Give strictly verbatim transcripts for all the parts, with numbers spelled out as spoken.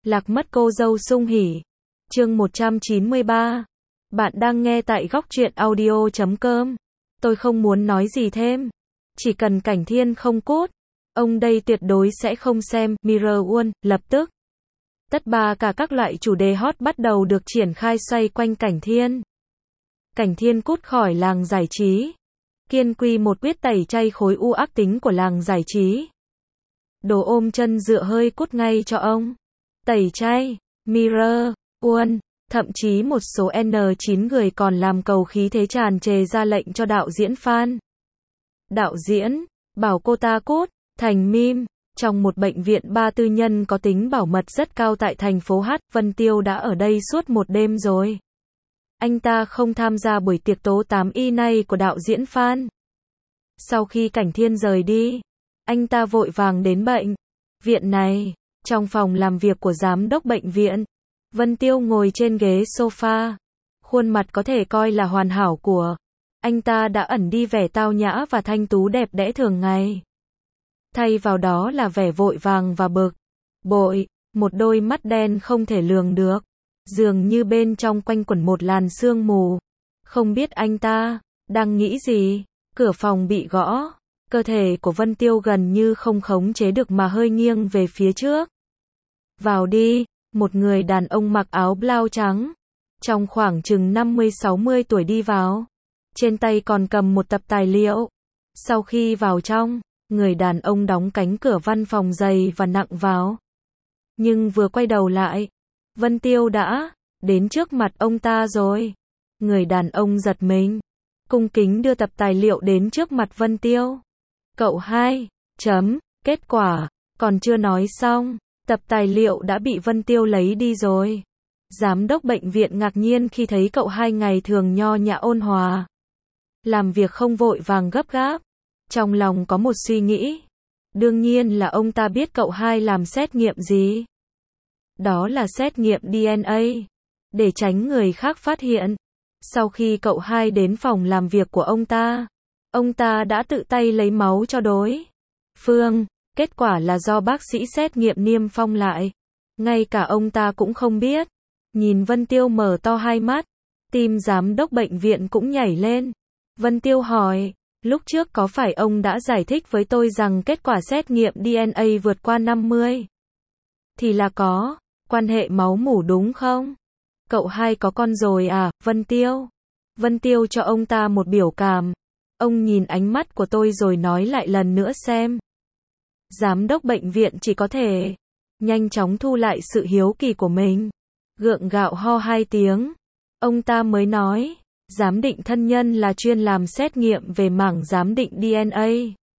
Lạc mất cô dâu sung hỉ. Chương một trăm chín mươi ba. Bạn đang nghe tại góc truyện audio chấm com. Tôi không muốn nói gì thêm. Chỉ cần Cảnh Thiên không cút, ông đây tuyệt đối sẽ không xem. Mirror World, lập tức. Tất ba cả các loại chủ đề hot bắt đầu được triển khai xoay quanh Cảnh Thiên. Cảnh Thiên cút khỏi làng giải trí. Kiên quy một quyết tẩy chay khối u ác tính của làng giải trí. Đồ ôm chân dựa hơi cút ngay cho ông. Tẩy chay, Mirror World, thậm chí một số N chín người còn làm cầu khí thế tràn trề ra lệnh cho đạo diễn Phan. Đạo diễn, bảo cô ta cút, thành meme. Trong một bệnh viện ba tư nhân có tính bảo mật rất cao tại thành phố H, Vân Tiêu đã ở đây suốt một đêm rồi. Anh ta không tham gia buổi tiệc tố tám y này của đạo diễn Phan. Sau khi Cảnh Thiên rời đi, anh ta vội vàng đến bệnh viện này. Trong phòng làm việc của giám đốc bệnh viện, Vân Tiêu ngồi trên ghế sofa. Khuôn mặt có thể coi là hoàn hảo của anh ta đã ẩn đi vẻ tao nhã và thanh tú đẹp đẽ thường ngày. Thay vào đó là vẻ vội vàng và bực bội, một đôi mắt đen không thể lường được, dường như bên trong quanh quẩn một làn sương mù. Không biết anh ta đang nghĩ gì. Cửa phòng bị gõ, cơ thể của Vân Tiêu gần như không khống chế được mà hơi nghiêng về phía trước. Vào đi, một người đàn ông mặc áo blau trắng, trong khoảng chừng năm mươi sáu mươi tuổi đi vào. Trên tay còn cầm một tập tài liệu. Sau khi vào trong, người đàn ông đóng cánh cửa văn phòng dày và nặng vào. Nhưng vừa quay đầu lại, Vân Tiêu đã đến trước mặt ông ta rồi. Người đàn ông giật mình, cung kính đưa tập tài liệu đến trước mặt Vân Tiêu. Cậu hai, chấm, kết quả, còn chưa nói xong, tập tài liệu đã bị Vân Tiêu lấy đi rồi. Giám đốc bệnh viện ngạc nhiên khi thấy cậu hai ngày thường nho nhã ôn hòa, làm việc không vội vàng gấp gáp. Trong lòng có một suy nghĩ. Đương nhiên là ông ta biết cậu hai làm xét nghiệm gì. Đó là xét nghiệm D N A, để tránh người khác phát hiện. Sau khi cậu hai đến phòng làm việc của ông ta, ông ta đã tự tay lấy máu cho đối phương. Kết quả là do bác sĩ xét nghiệm niêm phong lại. Ngay cả ông ta cũng không biết. Nhìn Vân Tiêu mở to hai mắt, tim giám đốc bệnh viện cũng nhảy lên. Vân Tiêu hỏi, lúc trước có phải ông đã giải thích với tôi rằng kết quả xét nghiệm D N A vượt qua năm mươi? Thì là có quan hệ máu mủ đúng không? Cậu hai có con rồi à, Vân Tiêu? Vân Tiêu cho ông ta một biểu cảm. Ông nhìn ánh mắt của tôi rồi nói lại lần nữa xem. Giám đốc bệnh viện chỉ có thể nhanh chóng thu lại sự hiếu kỳ của mình. Gượng gạo ho hai tiếng. Ông ta mới nói, giám định thân nhân là chuyên làm xét nghiệm về mảng giám định D N A.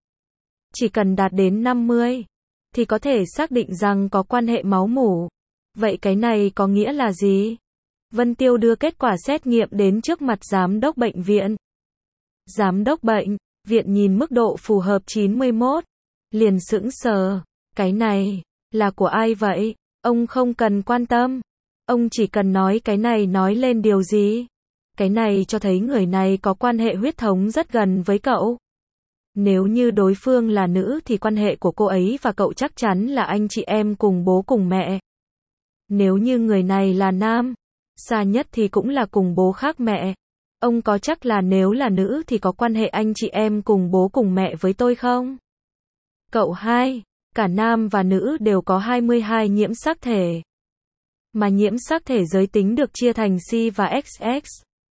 Chỉ cần đạt đến năm mươi, thì có thể xác định rằng có quan hệ máu mủ. Vậy cái này có nghĩa là gì? Vân Tiêu đưa kết quả xét nghiệm đến trước mặt giám đốc bệnh viện. Giám đốc bệnh viện nhìn mức độ phù hợp chín mươi mốt, liền sững sờ. Cái này là của ai vậy? Ông không cần quan tâm. Ông chỉ cần nói cái này nói lên điều gì. Cái này cho thấy người này có quan hệ huyết thống rất gần với cậu. Nếu như đối phương là nữ thì quan hệ của cô ấy và cậu chắc chắn là anh chị em cùng bố cùng mẹ. Nếu như người này là nam, xa nhất thì cũng là cùng bố khác mẹ. Ông có chắc là nếu là nữ thì có quan hệ anh chị em cùng bố cùng mẹ với tôi không? Cậu hai, cả nam và nữ đều có hai mươi hai nhiễm sắc thể. Mà nhiễm sắc thể giới tính được chia thành C và X X.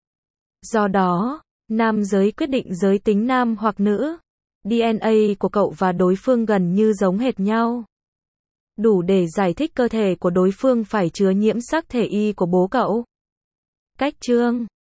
Do đó, nam giới quyết định giới tính nam hoặc nữ. D N A của cậu và đối phương gần như giống hệt nhau. Đủ để giải thích cơ thể của đối phương phải chứa nhiễm sắc thể Y của bố cậu. Cách chương